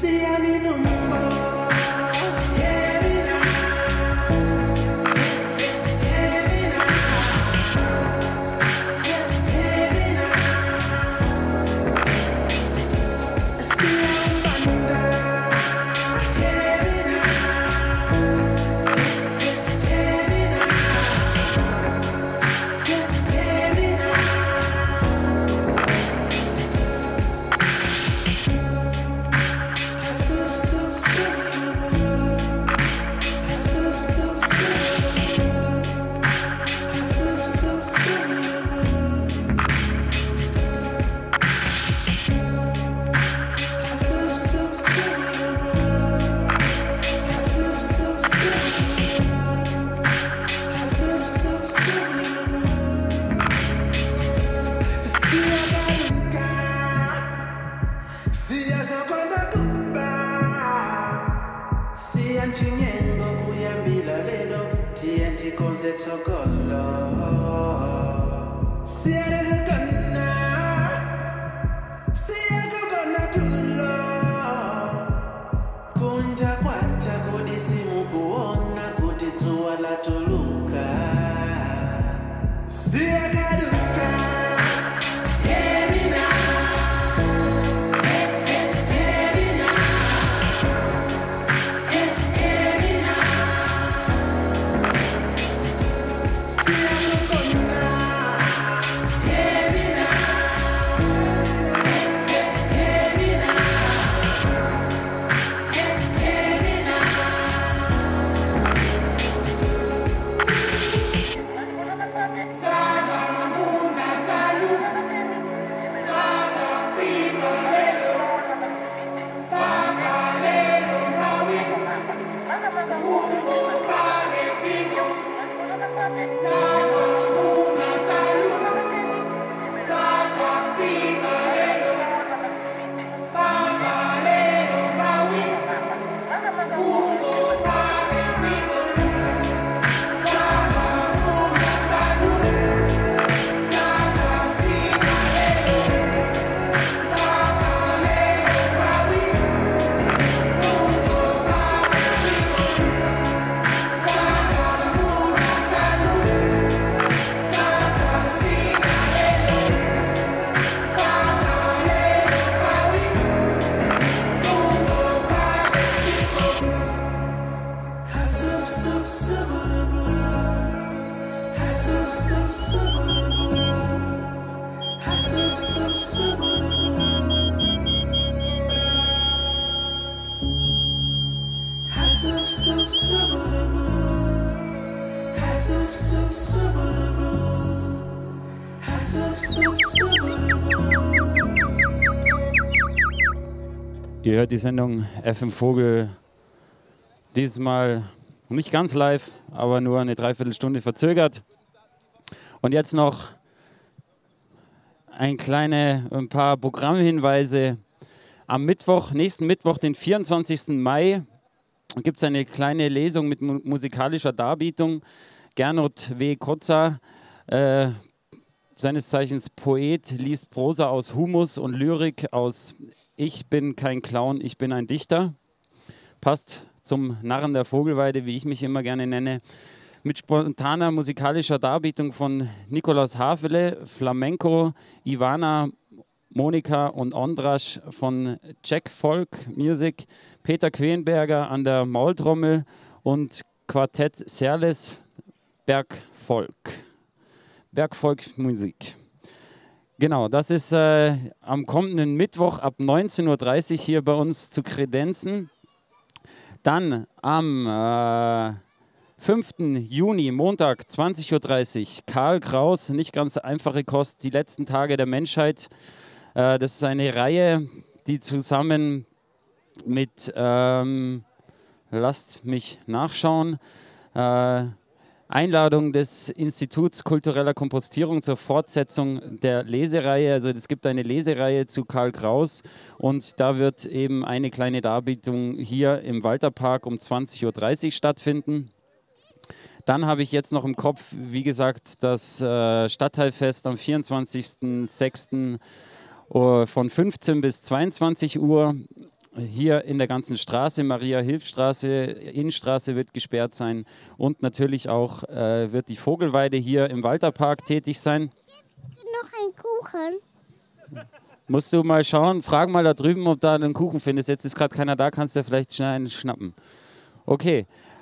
Ihr hört die Sendung FM Vogel, dieses Mal nicht ganz live, aber nur eine Dreiviertelstunde verzögert. Und jetzt noch ein paar Programmhinweise. Am Mittwoch, nächsten Mittwoch, den 24. Mai, gibt es eine kleine Lesung mit musikalischer Darbietung. Gernot W. Kotzer, seines Zeichens Poet, liest Prosa aus Humus und Lyrik aus Ich bin kein Clown, ich bin ein Dichter. Passt zum Narren der Vogelweide, wie ich mich immer gerne nenne. Mit spontaner musikalischer Darbietung von Nikolaus Havele, Flamenco, Ivana, Monika und Ondrasch von Jack Folk Music, Peter Quenberger an der Maultrommel und Quartett Serles Bergfolkmusik. Genau, das ist am kommenden Mittwoch ab 19.30 Uhr hier bei uns zu kredenzen. Dann am 5. Juni, Montag, 20.30 Uhr, Karl Kraus, nicht ganz einfache Kost, die letzten Tage der Menschheit. Das ist eine Reihe, die zusammen mit, lasst mich nachschauen, Einladung des Instituts kultureller Kompostierung zur Fortsetzung der Lesereihe. Also es gibt eine Lesereihe zu Karl Kraus und da wird eben eine kleine Darbietung hier im Walterpark um 20.30 Uhr stattfinden. Dann habe ich jetzt noch im Kopf, wie gesagt, das Stadtteilfest am 24.06. von 15 bis 22 Uhr. hier in der ganzen Straße, Maria-Hilf-Straße, Innenstraße wird gesperrt sein und natürlich auch wird die Vogelweide hier im Walterpark tätig sein.
Noch ein Kuchen.
Musst du mal schauen, frag mal da drüben, ob da einen Kuchen findest. Jetzt ist gerade keiner da, kannst du vielleicht schnell einen schnappen. Okay,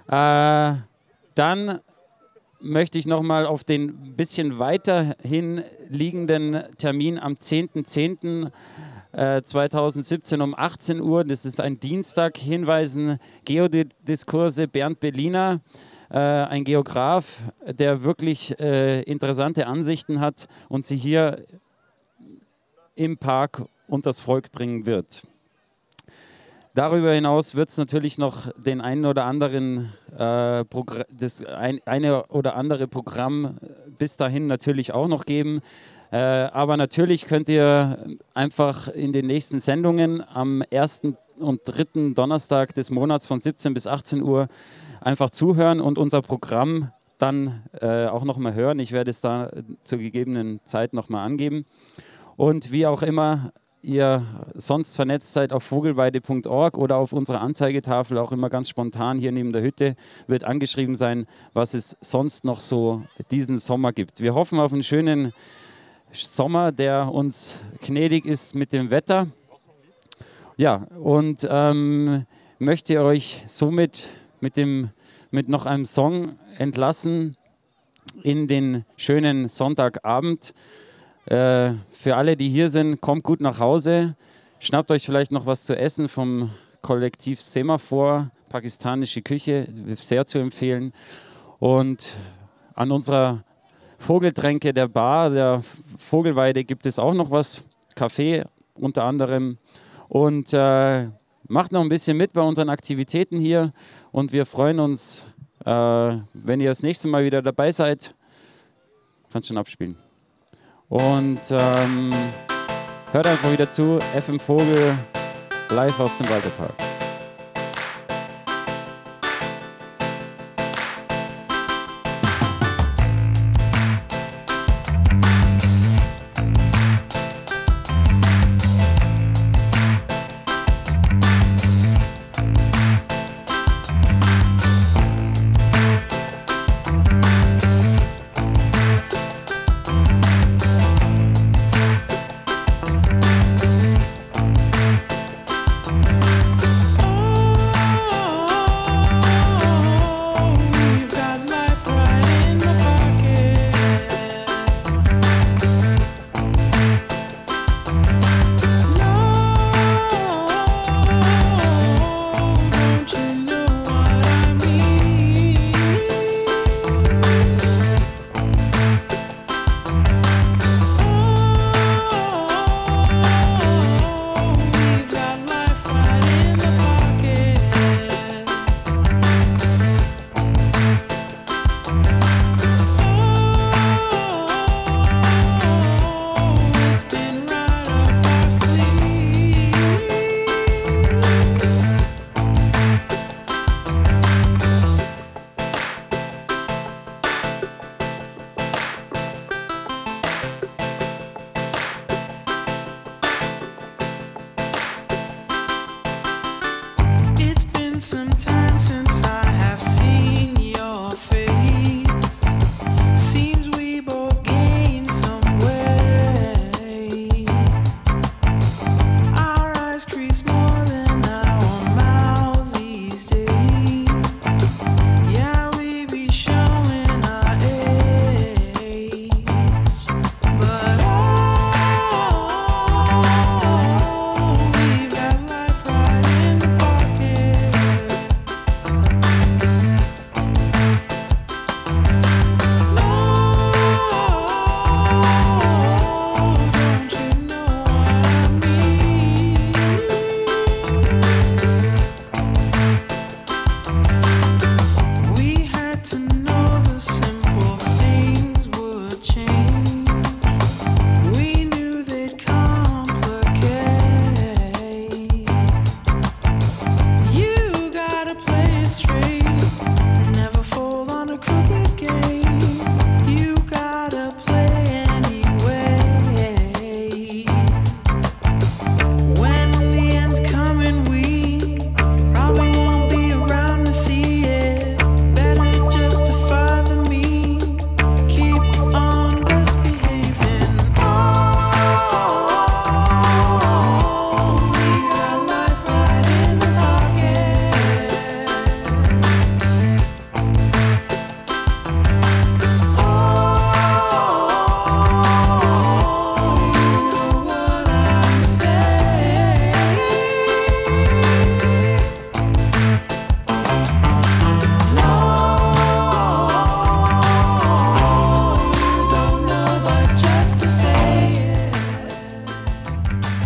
dann möchte ich nochmal auf den bisschen weiterhin liegenden Termin am 10.10.2017 um 18 Uhr, das ist ein Dienstag, hinweisen. Geodiskurse Bernd Belliner, ein Geograf, der wirklich interessante Ansichten hat und sie hier im Park unters Volk bringen wird. Darüber hinaus wird es natürlich noch den einen oder anderen eine oder andere Programm bis dahin natürlich auch noch geben. Aber natürlich könnt ihr einfach in den nächsten Sendungen am 1. und 3. Donnerstag des Monats von 17 bis 18 Uhr einfach zuhören und unser Programm dann auch nochmal hören. Ich werde es da zur gegebenen Zeit nochmal angeben. Und wie auch immer ihr sonst vernetzt seid auf vogelweide.org oder auf unserer Anzeigetafel, auch immer ganz spontan hier neben der Hütte, wird angeschrieben sein, was es sonst noch so diesen Sommer gibt. Wir hoffen auf einen schönen Sommer, der uns gnädig ist mit dem Wetter. Ja, und möchte euch somit mit noch einem Song entlassen in den schönen Sonntagabend. Für alle, die hier sind, kommt gut nach Hause. Schnappt euch vielleicht noch was zu essen vom Kollektiv Semaphor, pakistanische Küche, sehr zu empfehlen. Und an unserer Vogeltränke der Bar, der Vogelweide, gibt es auch noch was, Kaffee unter anderem. Und macht noch ein bisschen mit bei unseren Aktivitäten hier. Und wir freuen uns, wenn ihr das nächste Mal wieder dabei seid. Kannst schon abspielen. Und hört einfach wieder zu, FM Vogel, live aus dem Walterpark.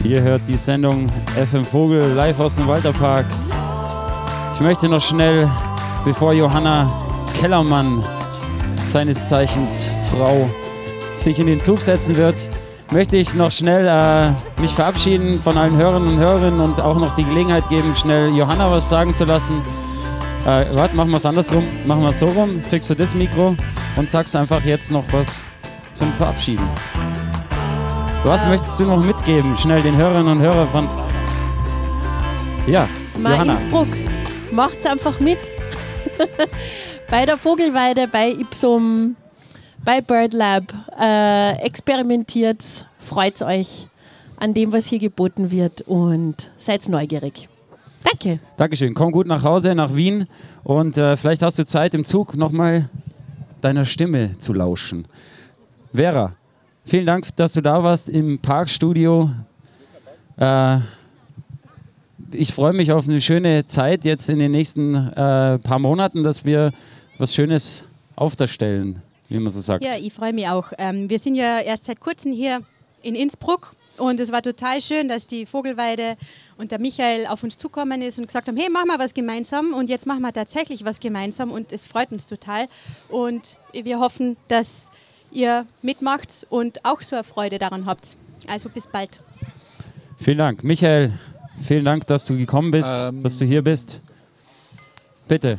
Ihr hört die Sendung FM Vogel live aus dem Walterpark. Ich möchte noch schnell, bevor Johanna Kellermann, seines Zeichens Frau, sich in den Zug setzen wird, möchte ich noch schnell mich verabschieden von allen Hörern und Hörerinnen und auch noch die Gelegenheit geben, schnell Johanna was sagen zu lassen. Warte, machen wir es andersrum. Machen wir es so rum. Kriegst du das Mikro und sagst einfach jetzt noch was zum Verabschieden. Was möchtest du noch mitgeben? Schnell den Hörerinnen und Hörern von... Ja, Johanna.
Innsbruck, macht's einfach mit. Bei der Vogelweide, bei Ipsum, bei BirdLab. Experimentiert, freut euch an dem, was hier geboten wird und seid neugierig. Danke.
Dankeschön. Komm gut nach Hause, nach Wien und vielleicht hast du Zeit im Zug nochmal deiner Stimme zu lauschen. Vera, vielen Dank, dass du da warst im Parkstudio. Ich freue mich auf eine schöne Zeit jetzt in den nächsten paar Monaten, dass wir was Schönes aufstellen, wie man so sagt.
Ja, ich freue mich auch. Wir sind ja erst seit kurzem hier in Innsbruck. Und es war total schön, dass die Vogelweide und der Michael auf uns zukommen ist und gesagt haben, hey, machen wir was gemeinsam. Und jetzt machen wir tatsächlich was gemeinsam und es freut uns total. Und wir hoffen, dass ihr mitmacht und auch so eine Freude daran habt. Also bis bald.
Vielen Dank. Michael, vielen Dank, dass du gekommen bist, dass du hier bist. Bitte.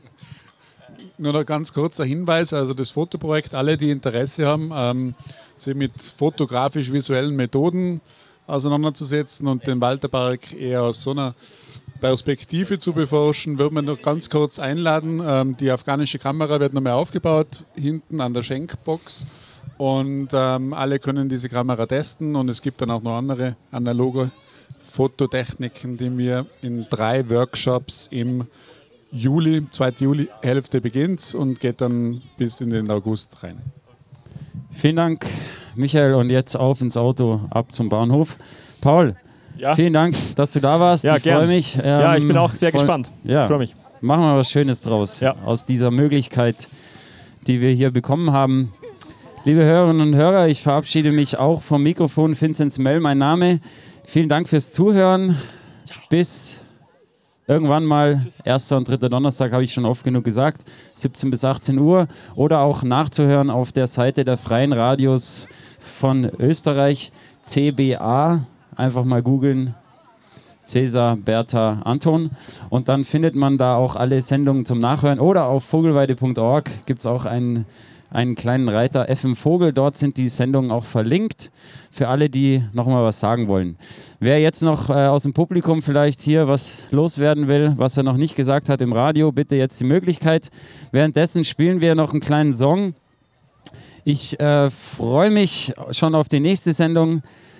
Nur noch ganz kurzer Hinweis, also das Fotoprojekt, alle, die Interesse haben, sich mit fotografisch-visuellen Methoden auseinanderzusetzen und den Walterpark eher aus so einer Perspektive zu beforschen, würde man noch ganz kurz einladen. Die afghanische Kamera wird nochmal aufgebaut, hinten an der Schenkbox. Und alle können diese Kamera testen und es gibt dann auch noch andere analoge Fototechniken, die wir in 3 Workshops im Juli, 2. Juli, Hälfte beginnt und geht dann bis in den August rein.
Vielen Dank, Michael, und jetzt auf ins Auto, ab zum Bahnhof. Paul, vielen Dank, dass du da warst.
Ja,
ich freue mich.
Ja, ich bin auch sehr gespannt.
Ja,
ich freue mich.
Machen wir was Schönes draus aus dieser Möglichkeit, die wir hier bekommen haben. Liebe Hörerinnen und Hörer, ich verabschiede mich auch vom Mikrofon. Vinzenz Mell, mein Name. Vielen Dank fürs Zuhören. Bis irgendwann mal, 1. und 3. Donnerstag, habe ich schon oft genug gesagt, 17 bis 18 Uhr oder auch nachzuhören auf der Seite der Freien Radios von Österreich, CBA, einfach mal googeln, Cäsar, Bertha, Anton, und dann findet man da auch alle Sendungen zum Nachhören oder auf vogelweide.org gibt es auch einen kleinen Reiter FM Vogel, dort sind die Sendungen auch verlinkt für alle, die nochmal was sagen wollen. Wer jetzt noch aus dem Publikum vielleicht hier was loswerden will, was er noch nicht gesagt hat im Radio, bitte jetzt die Möglichkeit. Währenddessen spielen wir noch einen kleinen Song. Ich freue mich schon auf die nächste Sendung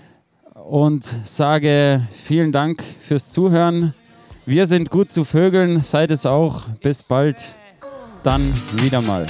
und sage vielen Dank fürs Zuhören. Wir sind gut zu Vögeln, seid es auch. Bis bald, dann wieder mal.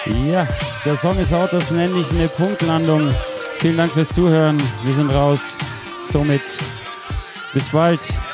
Ja, der Song ist out, das nenne ich eine Punktlandung. Vielen Dank fürs Zuhören. Wir sind raus. Somit bis bald.